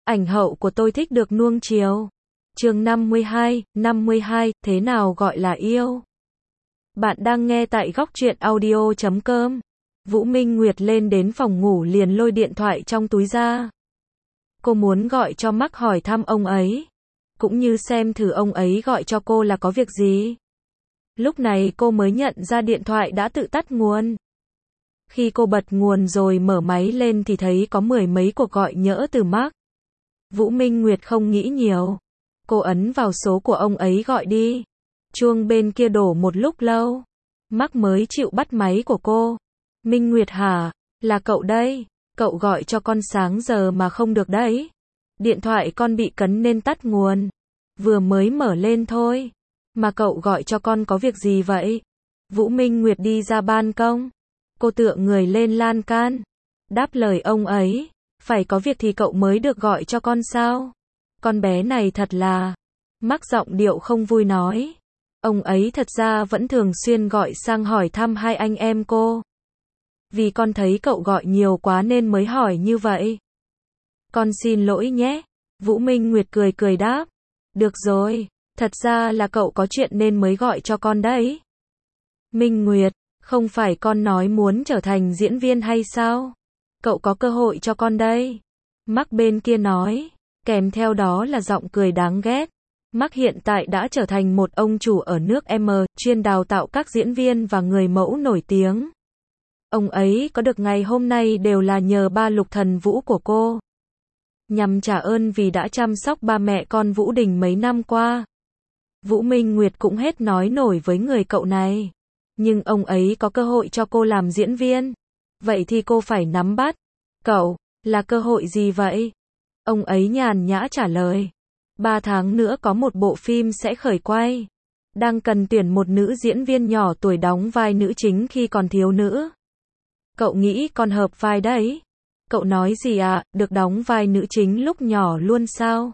Ảnh hậu của tôi thích được nuông chiều. Chương 52, thế nào gọi là yêu? Bạn đang nghe tại góc truyện audio.com. Vũ Minh Nguyệt lên đến phòng ngủ liền lôi điện thoại trong túi ra. Cô muốn gọi cho Mark hỏi thăm ông ấy, cũng như xem thử ông ấy gọi cho cô là có việc gì. Lúc này cô mới nhận ra điện thoại đã tự tắt nguồn. Khi cô bật nguồn rồi mở máy lên thì thấy có mười mấy cuộc gọi nhỡ từ Mark. Vũ Minh Nguyệt không nghĩ nhiều. Cô ấn vào số của ông ấy gọi đi. Chuông bên kia đổ một lúc lâu. Mark mới chịu bắt máy của cô. Minh Nguyệt hả? Là cậu đây. Cậu gọi cho con sáng giờ mà không được đấy. Điện thoại con bị cấn nên tắt nguồn. Vừa mới mở lên thôi. Mà cậu gọi cho con có việc gì vậy? Vũ Minh Nguyệt đi ra ban công. Cô tựa người lên lan can. Đáp lời ông ấy. Phải có việc thì cậu mới được gọi cho con sao? Con bé này thật là... Mark giọng điệu không vui nói. Ông ấy thật ra vẫn thường xuyên gọi sang hỏi thăm hai anh em cô. Vì con thấy cậu gọi nhiều quá nên mới hỏi như vậy. Con xin lỗi nhé. Vũ Minh Nguyệt cười cười đáp. Được rồi, thật ra là cậu có chuyện nên mới gọi cho con đấy. Minh Nguyệt, không phải con nói muốn trở thành diễn viên hay sao? Cậu có cơ hội cho con đây. Mark bên kia nói, kèm theo đó là giọng cười đáng ghét. Mark hiện tại đã trở thành một ông chủ ở nước M, chuyên đào tạo các diễn viên và người mẫu nổi tiếng. Ông ấy có được ngày hôm nay đều là nhờ ba lục thần Vũ của cô. Nhằm trả ơn vì đã chăm sóc ba mẹ con Vũ Đình mấy năm qua. Vũ Minh Nguyệt cũng hết nói nổi với người cậu này. Nhưng ông ấy có cơ hội cho cô làm diễn viên. Vậy thì cô phải nắm bắt. Cậu, là cơ hội gì vậy? Ông ấy nhàn nhã trả lời. 3 tháng nữa có một bộ phim sẽ khởi quay. Đang cần tuyển một nữ diễn viên nhỏ tuổi đóng vai nữ chính khi còn thiếu nữ. Cậu nghĩ con hợp vai đấy? Cậu nói gì ạ, được đóng vai nữ chính lúc nhỏ luôn sao?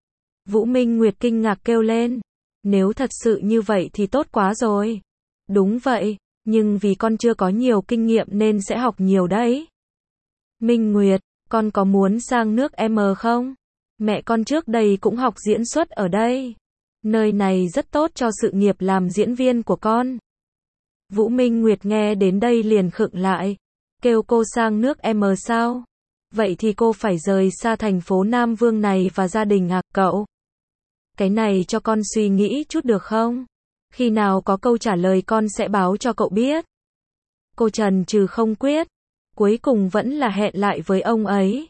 Vũ Minh Nguyệt kinh ngạc kêu lên. Nếu thật sự như vậy thì tốt quá rồi. Đúng vậy, nhưng vì con chưa có nhiều kinh nghiệm nên sẽ học nhiều đấy. Minh Nguyệt, con có muốn sang nước M không? Mẹ con trước đây cũng học diễn xuất ở đây. Nơi này rất tốt cho sự nghiệp làm diễn viên của con. Vũ Minh Nguyệt nghe đến đây liền khựng lại. Kêu cô sang nước M sao? Vậy thì cô phải rời xa thành phố Nam Vương này và gia đình à, cậu? Cái này cho con suy nghĩ chút được không? Khi nào có câu trả lời con sẽ báo cho cậu biết. Cô chần chừ không quyết. Cuối cùng vẫn là hẹn lại với ông ấy.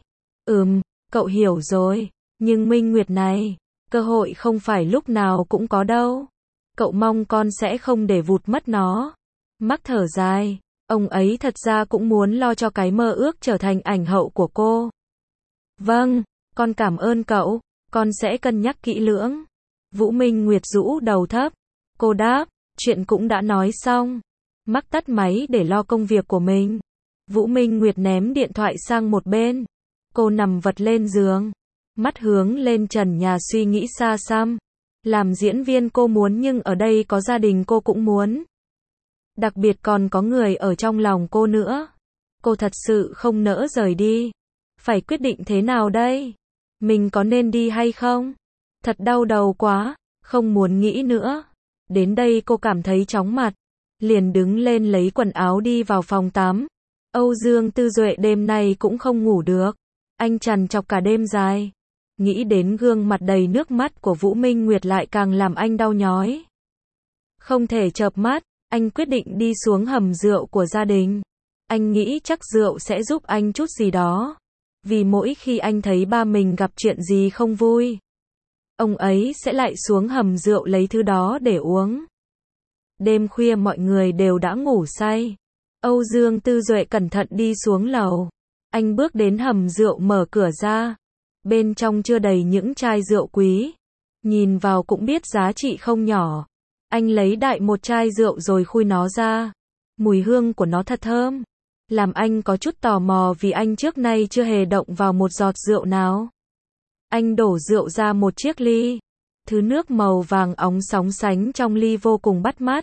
Cậu hiểu rồi. Nhưng Minh Nguyệt này, cơ hội không phải lúc nào cũng có đâu. Cậu mong con sẽ không để vụt mất nó. Mark thở dài. Ông ấy thật ra cũng muốn lo cho cái mơ ước trở thành ảnh hậu của cô. Vâng, con cảm ơn cậu. Con sẽ cân nhắc kỹ lưỡng. Vũ Minh Nguyệt rũ đầu thấp. Cô đáp, chuyện cũng đã nói xong. Mark tắt máy để lo công việc của mình. Vũ Minh Nguyệt ném điện thoại sang một bên. Cô nằm vật lên giường. Mắt hướng lên trần nhà suy nghĩ xa xăm. Làm diễn viên cô muốn nhưng ở đây có gia đình cô cũng muốn. Đặc biệt còn có người ở trong lòng cô nữa. Cô thật sự không nỡ rời đi. Phải quyết định thế nào đây? Mình có nên đi hay không? Thật đau đầu quá, không muốn nghĩ nữa. Đến đây cô cảm thấy chóng mặt. Liền đứng lên lấy quần áo đi vào phòng tắm. Âu Dương Tư Duệ đêm nay cũng không ngủ được. Anh trằn trọc cả đêm dài. Nghĩ đến gương mặt đầy nước mắt của Vũ Minh Nguyệt lại càng làm anh đau nhói. Không thể chợp mắt, anh quyết định đi xuống hầm rượu của gia đình. Anh nghĩ chắc rượu sẽ giúp anh chút gì đó. Vì mỗi khi anh thấy ba mình gặp chuyện gì không vui, ông ấy sẽ lại xuống hầm rượu lấy thứ đó để uống. Đêm khuya mọi người đều đã ngủ say. Âu Dương Tư Duệ cẩn thận đi xuống lầu. Anh bước đến hầm rượu mở cửa ra. Bên trong chưa đầy những chai rượu quý. Nhìn vào cũng biết giá trị không nhỏ. Anh lấy đại một chai rượu rồi khui nó ra. Mùi hương của nó thật thơm. Làm anh có chút tò mò vì anh trước nay chưa hề động vào một giọt rượu nào. Anh đổ rượu ra một chiếc ly. Thứ nước màu vàng óng sóng sánh trong ly vô cùng bắt mắt.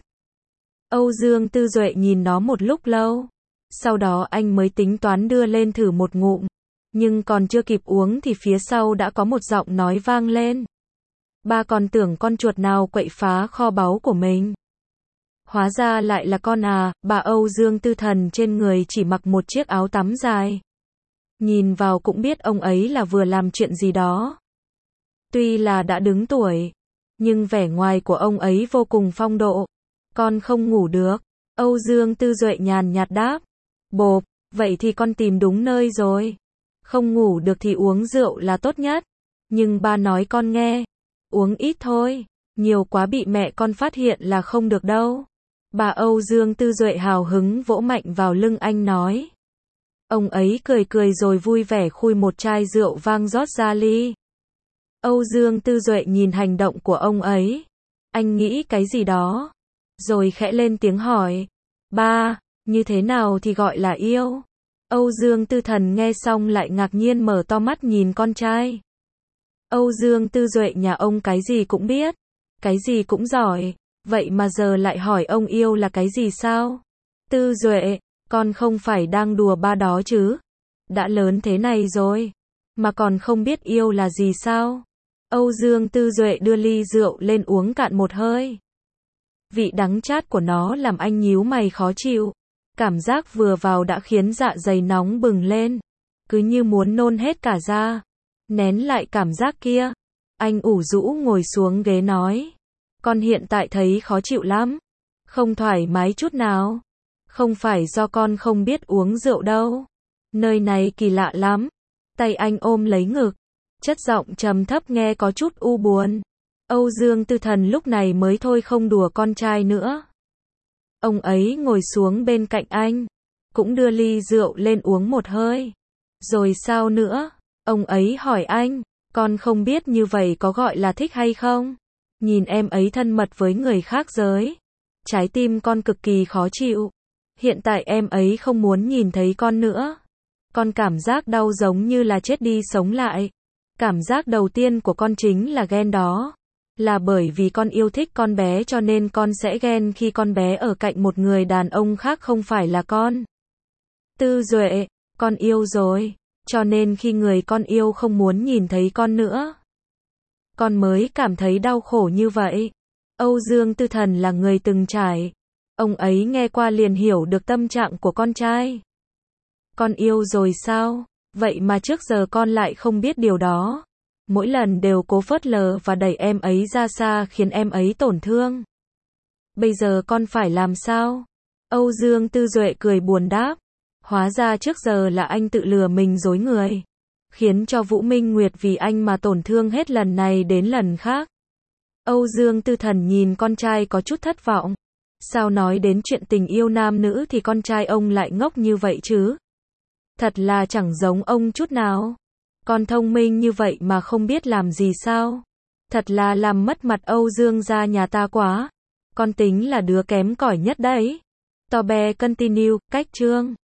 Âu Dương Tư Duệ nhìn nó một lúc lâu. Sau đó anh mới tính toán đưa lên thử một ngụm. Nhưng còn chưa kịp uống thì phía sau đã có một giọng nói vang lên. Ba còn tưởng con chuột nào quậy phá kho báu của mình. Hóa ra lại là con à, bà Âu Dương Tư Thần trên người chỉ mặc một chiếc áo tắm dài. Nhìn vào cũng biết ông ấy là vừa làm chuyện gì đó. Tuy là đã đứng tuổi, nhưng vẻ ngoài của ông ấy vô cùng phong độ. Con không ngủ được. Âu Dương Tư Duệ nhàn nhạt đáp. Bộp, vậy thì con tìm đúng nơi rồi. Không ngủ được thì uống rượu là tốt nhất. Nhưng ba nói con nghe. Uống ít thôi. Nhiều quá bị mẹ con phát hiện là không được đâu. Bà Âu Dương Tư Duệ hào hứng vỗ mạnh vào lưng anh nói. Ông ấy cười cười rồi vui vẻ khui một chai rượu vang rót ra ly. Âu Dương Tư Duệ nhìn hành động của ông ấy. Anh nghĩ cái gì đó. Rồi khẽ lên tiếng hỏi. Ba, như thế nào thì gọi là yêu? Âu Dương Tư Thần nghe xong lại ngạc nhiên mở to mắt nhìn con trai. Âu Dương Tư Duệ nhà ông cái gì cũng biết. Cái gì cũng giỏi. Vậy mà giờ lại hỏi ông yêu là cái gì sao? Tư Duệ, con không phải đang đùa ba đó chứ? Đã lớn thế này rồi. Mà còn không biết yêu là gì sao? Âu Dương Tư Duệ đưa ly rượu lên uống cạn một hơi. Vị đắng chát của nó làm anh nhíu mày khó chịu. Cảm giác vừa vào đã khiến dạ dày nóng bừng lên. Cứ như muốn nôn hết cả ra. Nén lại cảm giác kia. Anh ủ rũ ngồi xuống ghế nói. Con hiện tại thấy khó chịu lắm. Không thoải mái chút nào. Không phải do con không biết uống rượu đâu. Nơi này kỳ lạ lắm. Tay anh ôm lấy ngực. Chất giọng trầm thấp nghe có chút u buồn. Âu Dương Tư Thần lúc này mới thôi không đùa con trai nữa. Ông ấy ngồi xuống bên cạnh anh. Cũng đưa ly rượu lên uống một hơi. Rồi sao nữa? Ông ấy hỏi anh. Con không biết như vậy có gọi là thích hay không? Nhìn em ấy thân mật với người khác giới. Trái tim con cực kỳ khó chịu. Hiện tại em ấy không muốn nhìn thấy con nữa. Con cảm giác đau giống như là chết đi sống lại. Cảm giác đầu tiên của con chính là ghen đó. Là bởi vì con yêu thích con bé cho nên con sẽ ghen khi con bé ở cạnh một người đàn ông khác không phải là con. Tư Duệ, con yêu rồi. Cho nên khi người con yêu không muốn nhìn thấy con nữa. Con mới cảm thấy đau khổ như vậy. Âu Dương Tư Thần là người từng trải. Ông ấy nghe qua liền hiểu được tâm trạng của con trai. Con yêu rồi sao? Vậy mà trước giờ con lại không biết điều đó. Mỗi lần đều cố phớt lờ và đẩy em ấy ra xa khiến em ấy tổn thương. Bây giờ con phải làm sao? Âu Dương Tư Duệ cười buồn đáp. Hóa ra trước giờ là anh tự lừa mình dối người. Khiến cho Vũ Minh Nguyệt vì anh mà tổn thương hết lần này đến lần khác. Âu Dương Tư Thần nhìn con trai có chút thất vọng. Sao nói đến chuyện tình yêu nam nữ thì con trai ông lại ngốc như vậy chứ? Thật là chẳng giống ông chút nào. Con thông minh như vậy mà không biết làm gì sao? Thật là làm mất mặt Âu Dương gia nhà ta quá. Con tính là đứa kém cỏi nhất đấy. Tò bè continue, cách chương.